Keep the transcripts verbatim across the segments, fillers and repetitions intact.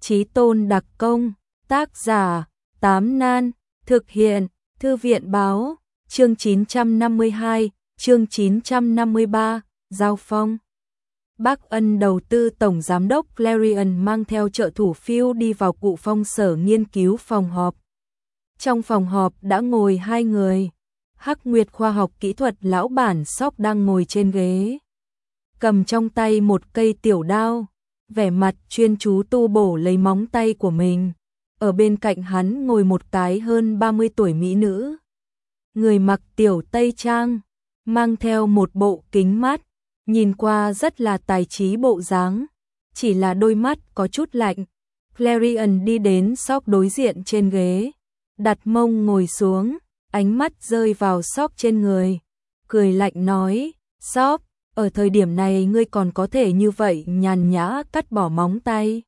Chí tôn đặc công, tác giả, Tám Nan, thực hiện, Thư viện báo, chương chín trăm năm mươi hai, chương chín trăm năm mươi ba, Giao phong. Bác Ân đầu tư tổng giám đốc Clarion mang theo trợ thủ Phil đi vào Cụ Phong sở nghiên cứu phòng họp. Trong phòng họp đã ngồi hai người. Hắc Nguyệt khoa học kỹ thuật lão bản Sóc đang ngồi trên ghế, cầm trong tay một cây tiểu đao, vẻ mặt chuyên chú tu bổ lấy móng tay của mình. Ở bên cạnh hắn ngồi một cái hơn ba mươi tuổi mỹ nữ, người mặc tiểu tây trang, mang theo một bộ kính mát, nhìn qua rất là tài trí bộ dáng, chỉ là đôi mắt có chút lạnh. Clarion đi đến Sóc đối diện trên ghế, đặt mông ngồi xuống, ánh mắt rơi vào Sóc trên người, cười lạnh nói: "Sóc, ở thời điểm này ngươi còn có thể như vậy nhàn nhã cắt bỏ móng tay?"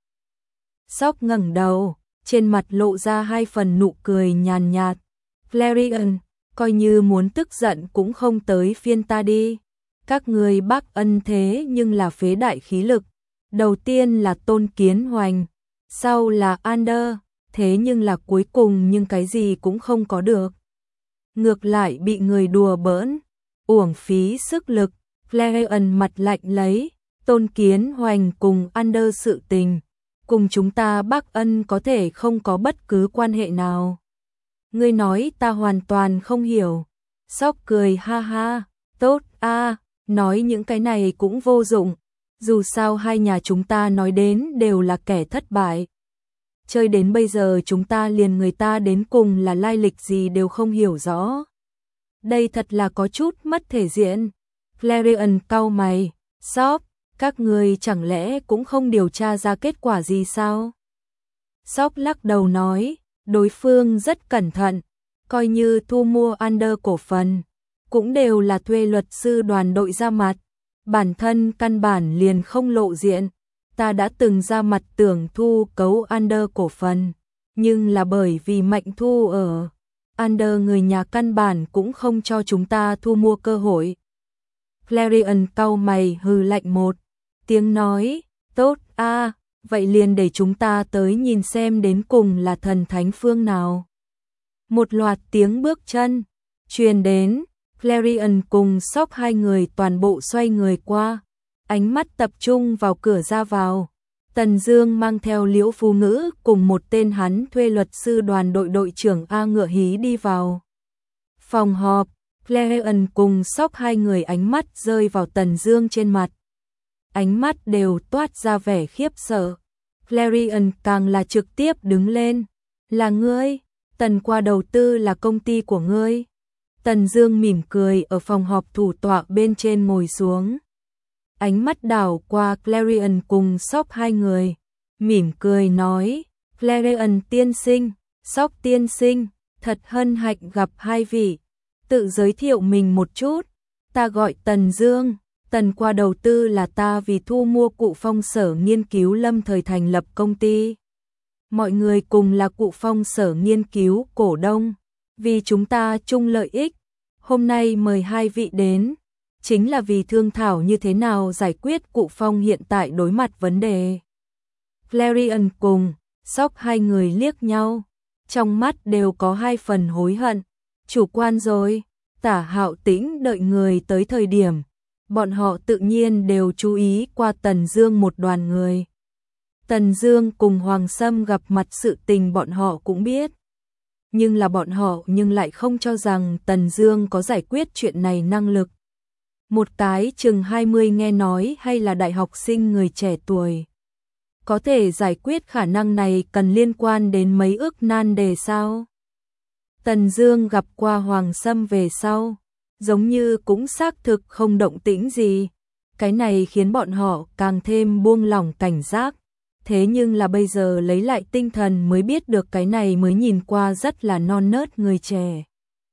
Sóc ngẩng đầu, trên mặt lộ ra hai phần nụ cười nhàn nhạt. "Clarion, coi như muốn tức giận cũng không tới phiên ta đi. Các ngươi Bác Ân thế nhưng là phế đại khí lực, đầu tiên là Tôn Kiến Hoành, sau là Ander, thế nhưng là cuối cùng nhưng cái gì cũng không có được. Ngược lại bị người đùa bỡn, uổng phí sức lực." Clarion mặt lạnh lấy: "Tôn Kiến Hoành cùng Ander sự tình, cùng chúng ta Bác Ân có thể không có bất cứ quan hệ nào. Ngươi nói ta hoàn toàn không hiểu." Sóc cười ha ha: "Tốt a, nói những cái này cũng vô dụng, dù sao hai nhà chúng ta nói đến đều là kẻ thất bại. Chơi đến bây giờ chúng ta liền người ta đến cùng là lai lịch gì đều không hiểu rõ. Đây thật là có chút mất thể diện." Clarion cau mày: "Sóc, các ngươi chẳng lẽ cũng không điều tra ra kết quả gì sao?" Sóc lắc đầu nói: "Đối phương rất cẩn thận, coi như thu mua Ander cổ phần, cũng đều là thuê luật sư đoàn đội ra mặt, bản thân căn bản liền không lộ diện. Ta đã từng ra mặt tưởng thu cấu Ander cổ phần, nhưng là bởi vì Mạnh Thu ở Ander, người nhà căn bản cũng không cho chúng ta thu mua cơ hội." Clarion cau mày hừ lạnh một tiếng nói: "Tốt a, vậy liền để chúng ta tới nhìn xem đến cùng là thần thánh phương nào." Một loạt tiếng bước chân truyền đến, Clarion cùng Sóc hai người toàn bộ xoay người qua, ánh mắt tập trung vào cửa ra vào. Tần Dương mang theo Liễu Phú Ngữ cùng một tên hắn thuê luật sư đoàn đội đội trưởng A Ngựa Hí đi vào phòng họp. Clarion cùng Sóc hai người ánh mắt rơi vào Tần Dương trên mặt, ánh mắt đều toát ra vẻ khiếp sợ. Clarion càng là trực tiếp đứng lên: "Là ngươi? Tần qua đầu tư là công ty của ngươi?" Tần Dương mỉm cười ở phòng họp thủ tọa bên trên ngồi xuống, ánh mắt đảo qua Clarion cùng Sóc hai người, mỉm cười nói: "Clarion tiên sinh, Sóc tiên sinh, thật hân hạnh gặp hai vị. Tự giới thiệu mình một chút, ta gọi Tần Dương, Tần qua đầu tư là ta vì thu mua Cụ Phong sở nghiên cứu lâm thời thành lập công ty. Mọi người cùng là Cụ Phong sở nghiên cứu cổ đông, vì chúng ta chung lợi ích. Hôm nay mời hai vị đến, chính là vì thương thảo như thế nào giải quyết Cụ Phong hiện tại đối mặt vấn đề." Clarion cùng Sóc hai người liếc nhau, trong mắt đều có hai phần hối hận. Chủ quan rồi. Tả Hạo Tĩnh đợi người tới thời điểm, bọn họ tự nhiên đều chú ý qua Tần Dương một đoàn người. Tần Dương cùng Hoàng Sâm gặp mặt sự tình bọn họ cũng biết, nhưng là bọn họ nhưng lại không cho rằng Tần Dương có giải quyết chuyện này năng lực. Một cái chừng hai mươi nghe nói hay là đại học sinh người trẻ tuổi, có thể giải quyết khả năng này cần liên quan đến mấy ước nan đề sao? Tần Dương gặp qua Hoàng Sâm về sau, giống như cũng xác thực không động tĩnh gì. Cái này khiến bọn họ càng thêm buông lỏng cảnh giác. Thế nhưng là bây giờ lấy lại tinh thần mới biết được cái này mới nhìn qua rất là non nớt người trẻ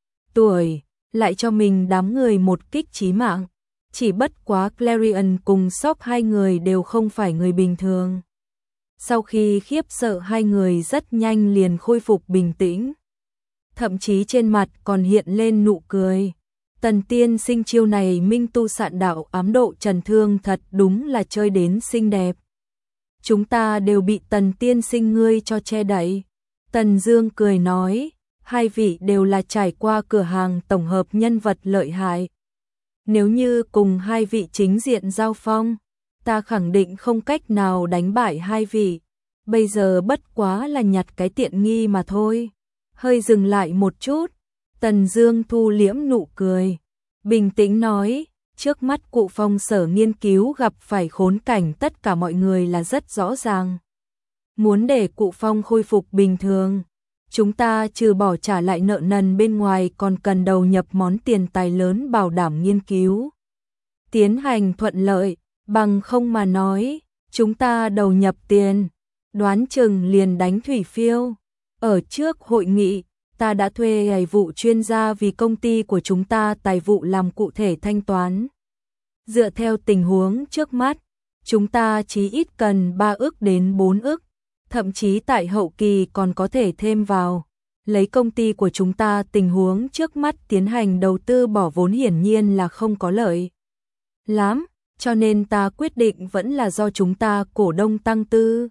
tuổi, lại cho mình đám người một kích chí mạng. Chỉ bất quá Clarion cùng Sóc hai người đều không phải người bình thường. Sau khi khiếp sợ, hai người rất nhanh liền khôi phục bình tĩnh, thậm chí trên mặt còn hiện lên nụ cười. Tần tiên sinh chiêu này minh tu sạn đạo ám độ trần thương thật đúng là chơi đến xinh đẹp. chúng ta đều bị Tần tiên sinh ngươi cho che đậy. Tần Dương cười nói, hai vị đều là trải qua cửa hàng tổng hợp nhân vật lợi hại. Nếu như cùng hai vị chính diện giao phong, ta khẳng định không cách nào đánh bại hai vị. Bây giờ bất quá là nhặt cái tiện nghi mà thôi. Hơi dừng lại một chút, Tần Dương thu liễm nụ cười, bình tĩnh nói, trước mắt Cụ Phong sở nghiên cứu gặp phải khốn cảnh tất cả mọi người là rất rõ ràng. Muốn để Cụ Phong khôi phục bình thường, chúng ta trừ bỏ trả lại nợ nần bên ngoài còn cần đầu nhập món tiền tài lớn bảo đảm nghiên cứu tiến hành thuận lợi, bằng không mà nói, chúng ta đầu nhập tiền, đoán chừng liền đánh thủy phiêu. Ở trước hội nghị, ta đã thuê tài vụ chuyên gia vì công ty của chúng ta tài vụ làm cụ thể thanh toán. Dựa theo tình huống trước mắt, chúng ta chí ít cần ba ức đến bốn ức, thậm chí tại hậu kỳ còn có thể thêm vào. Lấy công ty của chúng ta tình huống trước mắt tiến hành đầu tư bỏ vốn hiển nhiên là không có lợi lắm, cho nên ta quyết định vẫn là do chúng ta cổ đông tăng tư.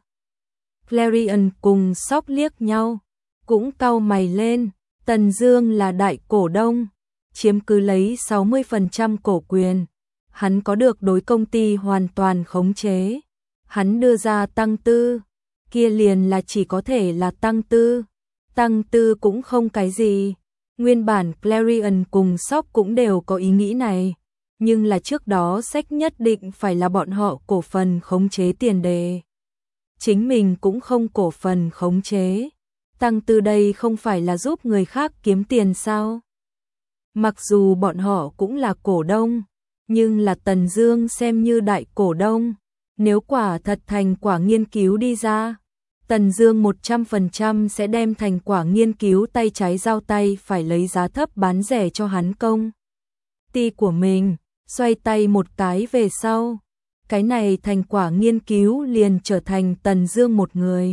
Clarion cùng Sóc liếc nhau, cũng cau mày lên, Tần Dương là đại cổ đông, chiếm cứ lấy sáu mươi phần trăm cổ quyền, hắn có được đối công ty hoàn toàn khống chế. Hắn đưa ra tăng tư, kia liền là chỉ có thể là tăng tư. Tăng tư cũng không cái gì. Nguyên bản Clarion cùng Sóc cũng đều có ý nghĩ này, nhưng là trước đó sách nhất định phải là bọn họ cổ phần khống chế tiền đề. Chính mình cũng không cổ phần khống chế. Tăng tư đây không phải là giúp người khác kiếm tiền sao? Mặc dù bọn họ cũng là cổ đông, nhưng là Tần Dương xem như đại cổ đông. Nếu quả thật thành quả nghiên cứu đi ra, Tần Dương một trăm phần trăm sẽ đem thành quả nghiên cứu tay trái giao tay, phải lấy giá thấp bán rẻ cho hắn công ty của mình. Xoay tay một cái về sau, cái này thành quả nghiên cứu liền trở thành Tần Dương một người.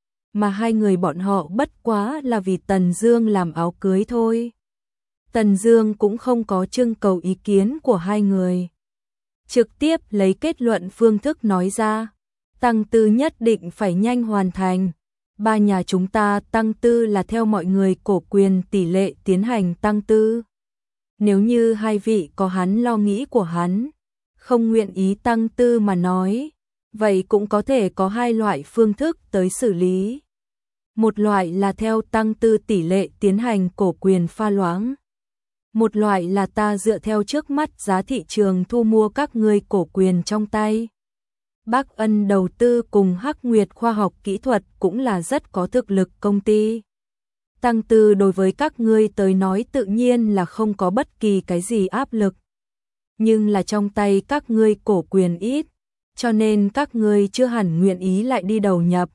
Mà hai người bọn họ bất quá là vì Tần Dương làm áo cưới thôi. Tần Dương cũng không có trưng cầu ý kiến của hai người, trực tiếp lấy kết luận phương thức nói ra, tăng tư nhất định phải nhanh hoàn thành. Ba nhà chúng ta tăng tư là theo mọi người cổ quyền tỷ lệ tiến hành tăng tư. Nếu như hai vị có hắn lo nghĩ của hắn, không nguyện ý tăng tư mà nói, vậy cũng có thể có hai loại phương thức tới xử lý. Một loại là theo tăng tư tỷ lệ tiến hành cổ quyền pha loãng. Một loại là ta dựa theo trước mắt giá thị trường thu mua các ngươi cổ quyền trong tay. Bắc Ân Đầu tư cùng Hắc Nguyệt Khoa học Kỹ thuật cũng là rất có thực lực công ty. Tăng tư đối với các ngươi tới nói tự nhiên là không có bất kỳ cái gì áp lực. Nhưng là trong tay các ngươi cổ quyền ít, cho nên các ngươi chưa hẳn nguyện ý lại đi đầu nhập.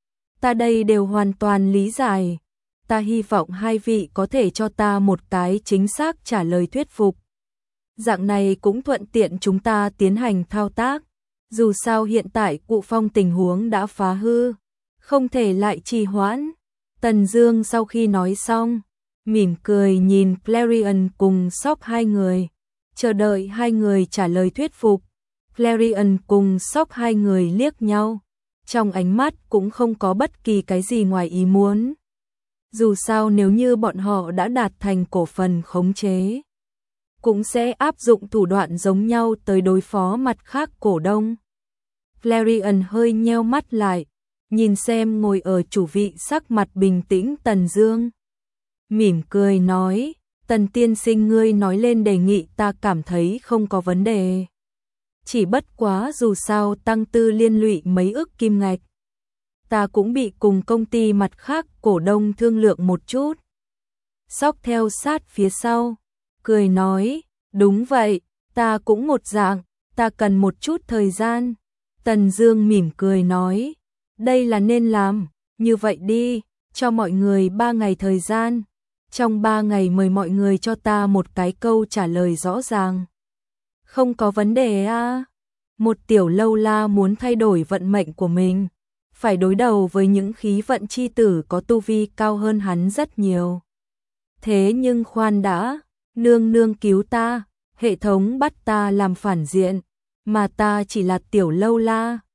Ta đây đều hoàn toàn lý giải. Ta hy vọng hai vị có thể cho ta một cái chính xác trả lời thuyết phục. Dạng này cũng thuận tiện chúng ta tiến hành thao tác. Dù sao hiện tại Cụ Phong tình huống đã phá hư, không thể lại trì hoãn. Tần Dương sau khi nói xong, mỉm cười nhìn Clarion cùng Sóc hai người, chờ đợi hai người trả lời thuyết phục. Clarion cùng Sóc hai người liếc nhau, trong ánh mắt cũng không có bất kỳ cái gì ngoài ý muốn. Dù sao nếu như bọn họ đã đạt thành cổ phần khống chế, cũng sẽ áp dụng thủ đoạn giống nhau tới đối phó mặt khác cổ đông. Clarion hơi nheo mắt lại, nhìn xem ngồi ở chủ vị sắc mặt bình tĩnh Tần Dương. Mỉm cười nói, Tần tiên sinh ngươi nói lên đề nghị ta cảm thấy không có vấn đề. Chỉ bất quá dù sao tăng tư liên lụy mấy ức kim ngạch. Ta cũng bị cùng công ty mặt khác cổ đông thương lượng một chút. Sóc theo sát phía sau, cười nói, đúng vậy, ta cũng một dạng, ta cần một chút thời gian. Tần Dương mỉm cười nói, đây là nên làm, như vậy đi, cho mọi người ba ngày thời gian. Trong ba ngày mời mọi người cho ta một cái câu trả lời rõ ràng. Không có vấn đề à? Một tiểu lâu la muốn thay đổi vận mệnh của mình, phải đối đầu với những khí vận chi tử có tu vi cao hơn hắn rất nhiều. Thế nhưng khoan đã, nương nương cứu ta, hệ thống bắt ta làm phản diện, mà ta chỉ là tiểu lâu la,